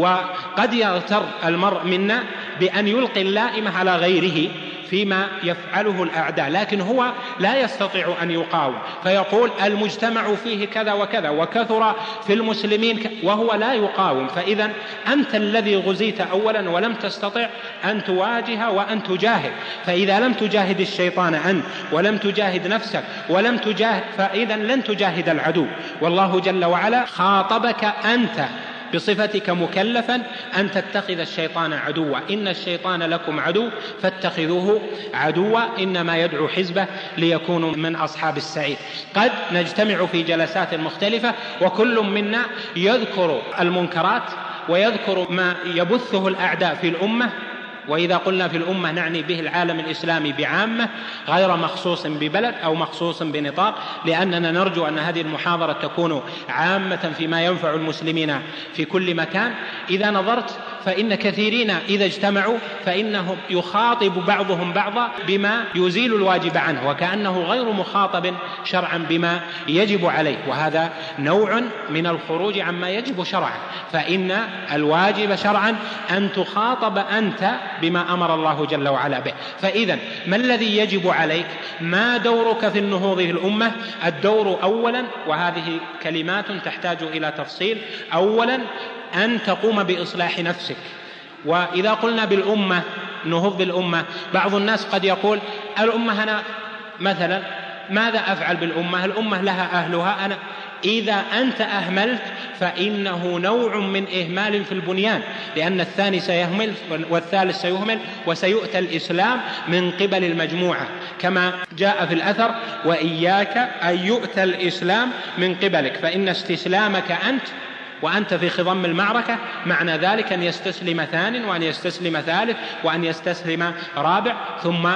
وقد يغتر المرء منا بأن يلقي اللائمة على غيره فيما يفعله الأعداء، لكن هو لا يستطيع أن يقاوم، فيقول المجتمع فيه كذا وكذا وكثر في المسلمين وهو لا يقاوم. فإذا أنت الذي غزيت أولا ولم تستطع أن تواجه وأن تجاهد. فإذا لم تجاهد الشيطان أنت ولم تجاهد نفسك ولم تجاهد، فإذا لن تجاهد العدو. والله جل وعلا خاطبك أنت بصفتك مكلفا أن تتخذ الشيطان عدوا. إن الشيطان لكم عدو فاتخذوه عدوا، إنما يدعو حزبه ليكونوا من أصحاب السعير. قد نجتمع في جلسات مختلفة وكل منا يذكر المنكرات ويذكر ما يبثه الأعداء في الأمة، وإذا قلنا في الأمة نعني به العالم الإسلامي بعامة، غير مخصوص ببلد أو مخصوص بنطاق، لأننا نرجو أن هذه المحاضرة تكون عامة فيما ينفع المسلمين في كل مكان. إذا نظرت فإن كثيرين إذا اجتمعوا فإنهم يخاطب بعضهم بعضا بما يزيل الواجب عنه، وكأنه غير مخاطب شرعا بما يجب عليه، وهذا نوع من الخروج عما يجب شرعا. فإن الواجب شرعا أن تخاطب أنت بما أمر الله جل وعلا به. فإذا ما الذي يجب عليك؟ ما دورك في النهوض في الأمة؟ الدور أولا، وهذه كلمات تحتاج إلى تفصيل، أولا أن تقوم بإصلاح نفسك. وإذا قلنا بالأمة نهوض بالأمة، بعض الناس قد يقول الأمة أنا مثلا ماذا أفعل بالأمة؟ الأمة لها أهلها، أنا إذا أنت أهملت فإنه نوع من إهمال في البنيان، لأن الثاني سيهمل والثالث سيهمل، وسيؤتى الإسلام من قبل المجموعة كما جاء في الأثر: وإياك أن يؤتى الإسلام من قبلك، فإن استسلامك أنت وأنت في خضم المعركة معنى ذلك أن يستسلم ثان، وأن يستسلم ثالث، وأن يستسلم رابع، ثم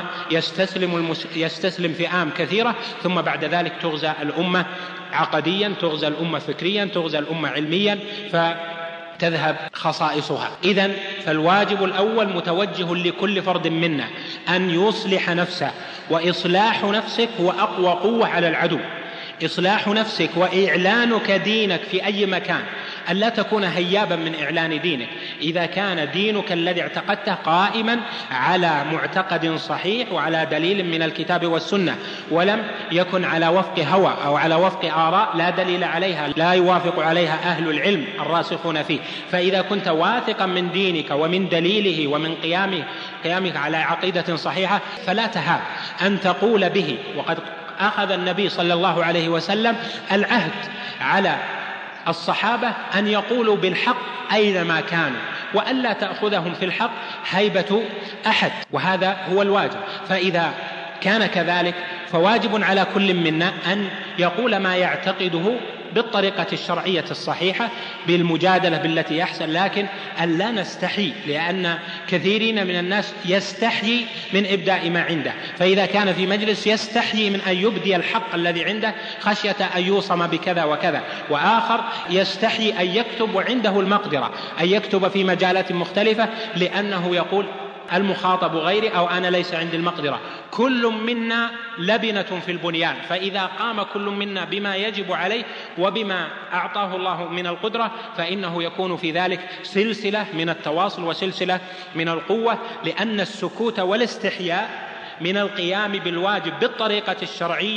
يستسلم فئام كثيرة، ثم بعد ذلك تغزى الأمة عقديا، تغزى الأمة فكريا، تغزى الأمة علميا، فتذهب خصائصها. إذن فالواجب الأول متوجه لكل فرد منا أن يصلح نفسه، وإصلاح نفسك هو أقوى قوة على العدو. إصلاح نفسك وإعلانك دينك في أي مكان، أن لا تكون هيابا من إعلان دينك. إذا كان دينك الذي اعتقدته قائما على معتقد صحيح وعلى دليل من الكتاب والسنة، ولم يكن على وفق هوى أو على وفق آراء لا دليل عليها، لا يوافق عليها أهل العلم الراسخون فيه، فإذا كنت واثقا من دينك ومن دليله ومن قيامك على عقيدة صحيحة، فلا تهاب أن تقول به. وقد أخذ النبي صلى الله عليه وسلم العهد على الصحابة أن يقولوا بالحق أينما كانوا، وألا تأخذهم في الحق هيبة أحد، وهذا هو الواجب. فإذا كان كذلك فواجب على كل منا أن يقول ما يعتقده بالطريقة الشرعية الصحيحة، بالمجادلة بالتي يحسن، لكن أن لا نستحي، لأن كثيرين من الناس يستحيي من إبداء ما عنده. فإذا كان في مجلس يستحيي من أن يبدي الحق الذي عنده خشية أن يوصم بكذا وكذا، وآخر يستحيي أن يكتب وعنده المقدرة أن يكتب في مجالات مختلفة، لأنه يقول المخاطب غيري أو أنا ليس عندي المقدرة. كل منا لبنة في البنيان، فإذا قام كل منا بما يجب عليه وبما أعطاه الله من القدرة، فإنه يكون في ذلك سلسلة من التواصل وسلسلة من القوة، لأن السكوت والاستحياء من القيام بالواجب بالطريقة الشرعية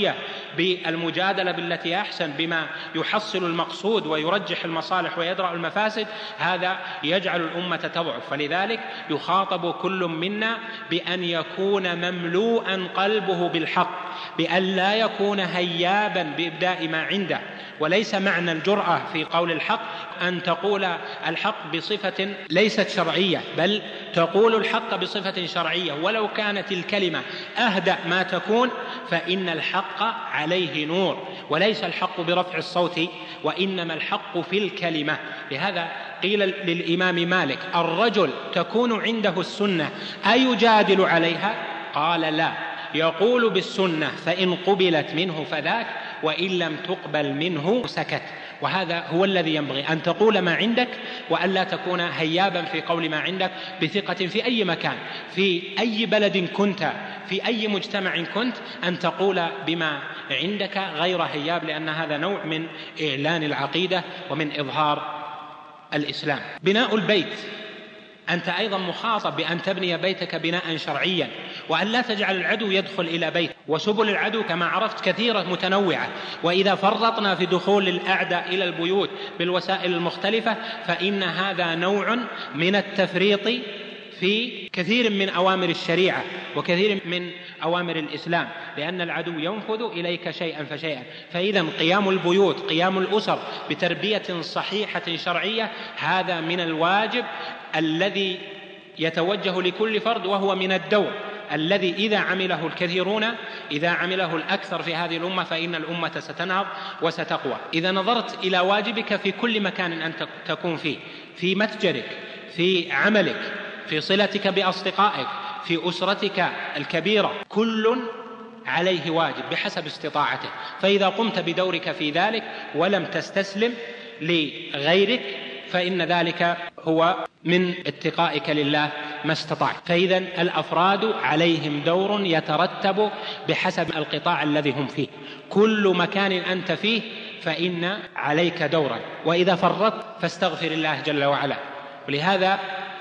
بالمجادلة بالتي أحسن بما يحصل المقصود ويرجح المصالح ويدرأ المفاسد، هذا يجعل الأمة تضعف. فلذلك يخاطب كل منا بأن يكون مملوءا قلبه بالحق، بأن لا يكون هيابا بإبداء ما عنده. وليس معنى الجرأة في قول الحق أن تقول الحق بصفة ليست شرعية، بل تقول الحق بصفة شرعية، ولو كانت الكلمة أهدأ ما تكون فإن الحق عليه نور، وليس الحق برفع الصوت وإنما الحق في الكلمة. لهذا قيل للإمام مالك: الرجل تكون عنده السنة أيجادل عليها؟ قال: لا، يقول بالسنة فإن قبلت منه فذاك، وإن لم تقبل منه سكت. وهذا هو الذي ينبغي، أن تقول ما عندك، وأن لا تكون هيابا في قول ما عندك بثقة في أي مكان، في أي بلد كنت، في أي مجتمع كنت، أن تقول بما عندك غير هياب، لأن هذا نوع من إعلان العقيدة ومن إظهار الإسلام. بناء البيت، أنت أيضا مخاطب بأن تبني بيتك بناء شرعيا، وأن لا تجعل العدو يدخل إلى بيت. وسبل العدو كما عرفت كثيرة متنوعة، وإذا فرطنا في دخول الأعداء إلى البيوت بالوسائل المختلفة فإن هذا نوع من التفريط في كثير من أوامر الشريعة وكثير من أوامر الإسلام، لأن العدو ينفذ إليك شيئا فشيئا. فإذا قيام البيوت، قيام الأسر بتربية صحيحة شرعية، هذا من الواجب الذي يتوجه لكل فرد، وهو من الدور الذي إذا عمله الكثيرون، إذا عمله الأكثر في هذه الأمة، فإن الأمة ستنهض وستقوى. إذا نظرت إلى واجبك في كل مكان أنت تكون فيه، في متجرك، في عملك، في صلتك بأصدقائك، في أسرتك الكبيرة، كل عليه واجب بحسب استطاعته. فإذا قمت بدورك في ذلك ولم تستسلم لغيرك فإن ذلك هو من اتقائك لله ما استطعت. فإذا الأفراد عليهم دور يترتب بحسب القطاع الذي هم فيه. كل مكان أنت فيه فإن عليك دورا، وإذا فرطت فاستغفر الله جل وعلا. ولهذا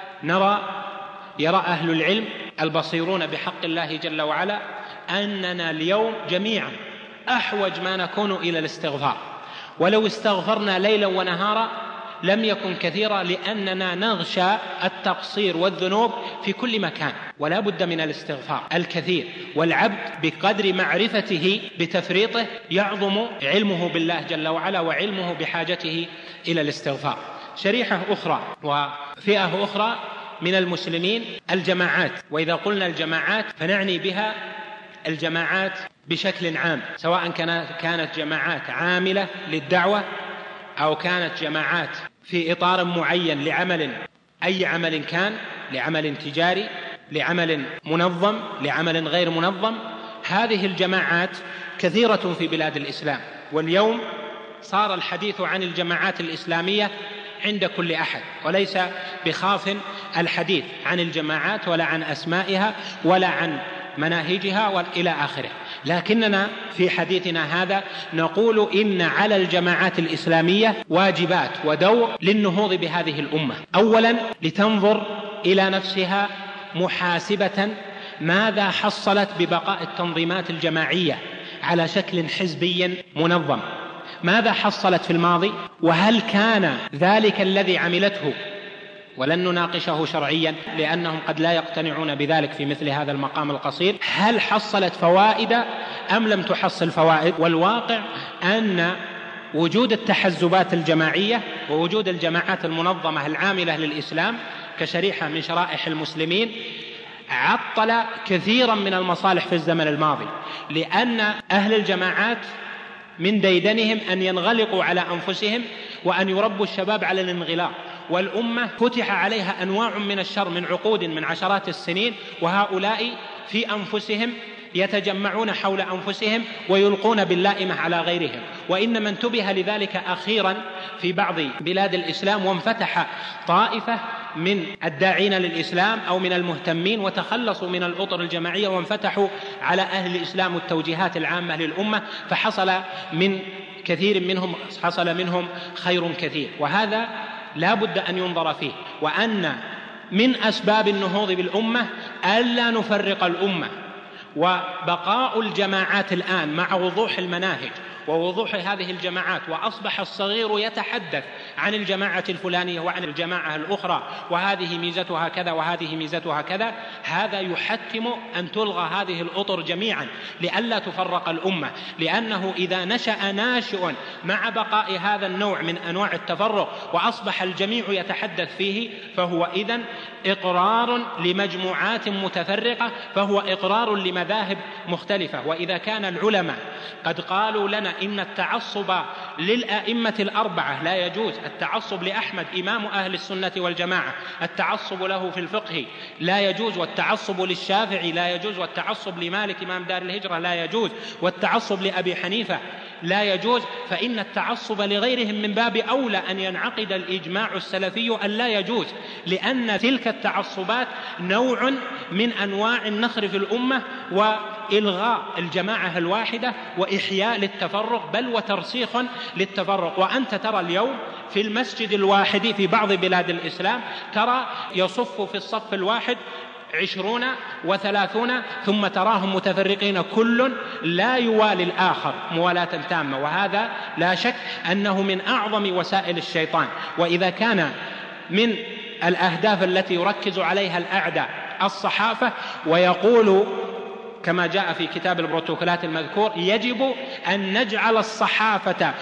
يرى أهل العلم البصيرون بحق الله جل وعلا أننا اليوم جميعا أحوج ما نكون إلى الاستغفار، ولو استغفرنا ليلا ونهارا لم يكن كثيرا، لأننا نغشى التقصير والذنوب في كل مكان، ولا بد من الاستغفار الكثير. والعبد بقدر معرفته بتفريطه يعظم علمه بالله جل وعلا وعلمه بحاجته إلى الاستغفار. شريحة أخرى وفئة أخرى من المسلمين الجماعات. وإذا قلنا الجماعات فنعني بها الجماعات بشكل عام، سواء كانت جماعات عاملة للدعوة أو كانت جماعات في إطار معين لعمل، أي عمل كان، لعمل تجاري، لعمل منظم، لعمل غير منظم. هذه الجماعات كثيرة في بلاد الإسلام، واليوم صار الحديث عن الجماعات الإسلامية عند كل أحد، وليس بخاف الحديث عن الجماعات ولا عن أسمائها ولا عن مناهجها وإلى آخره. لكننا في حديثنا هذا نقول إن على الجماعات الإسلامية واجبات ودور للنهوض بهذه الأمة. أولا لتنظر إلى نفسها محاسبة ماذا حصلت ببقاء التنظيمات الجماعية على شكل حزبي منظم، ماذا حصلت في الماضي، وهل كان ذلك الذي عملته، ولن نناقشه شرعيا لأنهم قد لا يقتنعون بذلك في مثل هذا المقام القصير، هل حصلت فوائد أم لم تحصل فوائد؟ والواقع أن وجود التحزبات الجماعية ووجود الجماعات المنظمة العاملة للإسلام كشريحة من شرائح المسلمين عطل كثيرا من المصالح في الزمن الماضي، لأن أهل الجماعات من ديدنهم أن ينغلقوا على أنفسهم وأن يربوا الشباب على الانغلاق، والأمة فتح عليها أنواع من الشر من عقود من عشرات السنين، وهؤلاء في أنفسهم يتجمعون حول أنفسهم ويلقون باللائمة على غيرهم. وإنما انتبه لذلك أخيرا في بعض بلاد الإسلام، وانفتح طائفة من الداعين للإسلام أو من المهتمين وتخلصوا من الأطر الجماعية وانفتحوا على أهل الإسلام التوجيهات العامة للأمة، فحصل من كثير منهم خير كثير. وهذا لا بد أن ينظر فيه، وأن من أسباب النهوض بالأمة ألا نفرق الأمة وبقاء الجماعات الآن مع وضوح المناهج ووضوح هذه الجماعات، وأصبح الصغير يتحدث عن الجماعة الفلانية وعن الجماعة الأخرى وهذه ميزتها كذا وهذه ميزتها كذا، هذا يحتم أن تلغى هذه الأطر جميعا لئلا تفرق الأمة، لأنه إذا نشأ ناشئ مع بقاء هذا النوع من أنواع التفرق وأصبح الجميع يتحدث فيه، فهو إذن إقرار لمجموعات متفرقة، فهو إقرار لمذاهب مختلفة. وإذا كان العلماء قد قالوا لنا إن التعصب للأئمة الأربعة لا يجوز، التعصب لأحمد إمام أهل السنة والجماعة، التعصب له في الفقه لا يجوز، والتعصب للشافعي لا يجوز، والتعصب لمالك إمام دار الهجرة لا يجوز، والتعصب لأبي حنيفة لا يجوز، فإن التعصب لغيرهم من باب أولى أن ينعقد الإجماع السلفي أن لا يجوز، لأن تلك التعصبات نوع من أنواع النخر في الأمة وإلغاء الجماعة الواحدة وإحياء للتفرق، بل وترسيخ للتفرق. وأنت ترى اليوم في المسجد الواحد في بعض بلاد الإسلام ترى يصف في الصف الواحد 20 و30 ثم تراهم متفرقين كل لا يوالي الآخر موالاة تامة، وهذا لا شك أنه من أعظم وسائل الشيطان. وإذا كان من الأهداف التي يركز عليها الأعداء الصحافة، ويقول كما جاء في كتاب البروتوكولات المذكور يجب أن نجعل الصحافة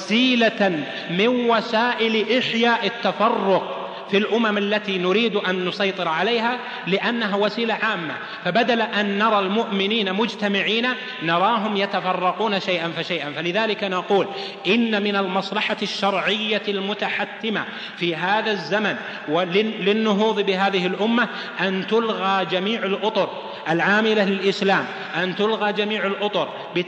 وسيلة من وسائل إحياء التفرق في الأمم التي نريد أن نسيطر عليها، لأنها وسيلة عامة، فبدل أن نرى المؤمنين مجتمعين نراهم يتفرقون شيئا فشيئا. فلذلك نقول إن من المصلحة الشرعية المتحتمة في هذا الزمن وللنهوض بهذه الأمة أن تلغى جميع الأطر العاملة للإسلام، أن تلغى جميع الأطر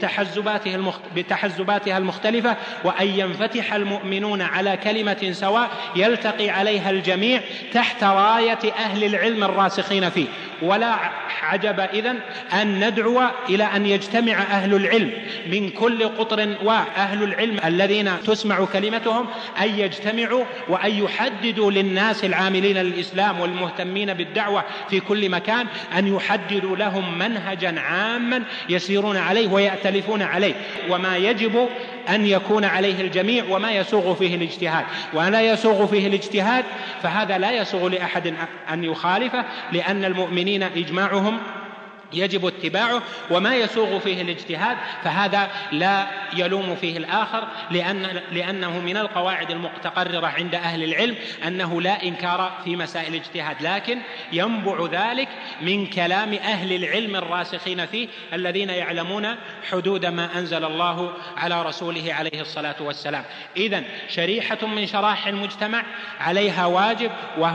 بتحزباتها المختلفة، وأن ينفتح المؤمنون على كلمة سواء يلتقي عليها الجميع تحت راية أهل العلم الراسخين فيه. ولا عجب إذن أن ندعو إلى أن يجتمع أهل العلم من كل قطر، وأهل العلم الذين تسمع كلمتهم أن يجتمعوا وأن يحددوا للناس العاملين للإسلام والمهتمين بالدعوة في كل مكان، أن يحددوا لهم منهجا عاما يسيرون عليه ويأتلفون عليه، وما يجب أن يكون عليه الجميع، وما يسوغ فيه الاجتهاد. ولا يسوغ فيه الاجتهاد فهذا لا يسوغ لأحد أن يخالفه، لأن المؤمنين إجماعهم يجب اتباعه، وما يسوغ فيه الاجتهاد فهذا لا يلوم فيه الآخر، لأنه من القواعد المتقررة عند أهل العلم أنه لا إنكار في مسائل الاجتهاد، لكن ينبع ذلك من كلام أهل العلم الراسخين فيه الذين يعلمون حدود ما أنزل الله على رسوله عليه الصلاة والسلام. إذن شريحة من شرائح المجتمع عليها واجب،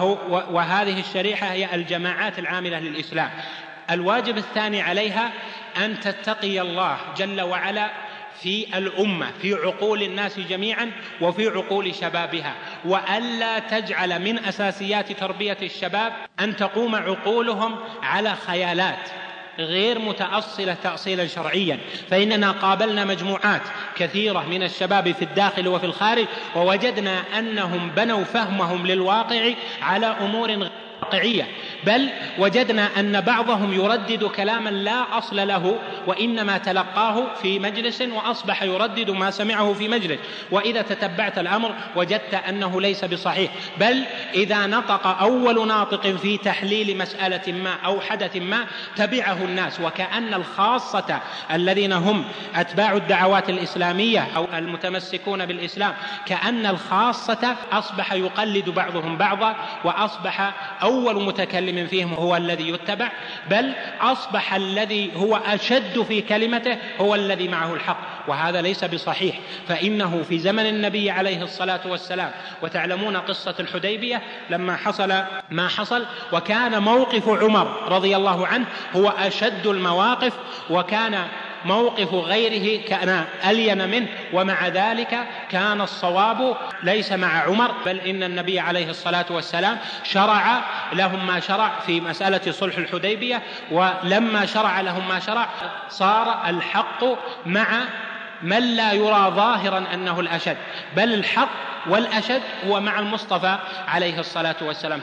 وهذه الشريحة هي الجماعات العاملة للإسلام. الواجب الثاني عليها أن تتقي الله جل وعلا في الأمة، في عقول الناس جميعا وفي عقول شبابها، وألا تجعل من أساسيات تربية الشباب أن تقوم عقولهم على خيالات غير متأصلة تأصيلا شرعيا. فإننا قابلنا مجموعات كثيرة من الشباب في الداخل وفي الخارج، ووجدنا أنهم بنوا فهمهم للواقع على أمور واقعية، بل وجدنا أن بعضهم يردد كلاما لا أصل له، وإنما تلقاه في مجلس وأصبح يردد ما سمعه في مجلس، وإذا تتبعت الأمر وجدت أنه ليس بصحيح، بل إذا نطق أول ناطق في تحليل مسألة ما أو حدث ما تبعه الناس، وكأن الخاصة الذين هم أتباع الدعوات الإسلامية أو المتمسكون بالإسلام، كأن الخاصة أصبح يقلد بعضهم بعضا، وأصبح أول متكلم فيهم هو الذي يتبع، بل أصبح الذي هو أشد في كلمته هو الذي معه الحق، وهذا ليس بصحيح. فإنه في زمن النبي عليه الصلاة والسلام، وتعلمون قصة الحديبية لما حصل ما حصل، وكان موقف عمر رضي الله عنه هو أشد المواقف، وكان موقف غيره كان ألين منه، ومع ذلك كان الصواب ليس مع عمر، بل إن النبي عليه الصلاة والسلام شرع لهم ما شرع في مسألة صلح الحديبية، ولما شرع لهم ما شرع صار الحق مع من لا يرى ظاهرا أنه الأشد، بل الحق والأشد هو مع المصطفى عليه الصلاة والسلام.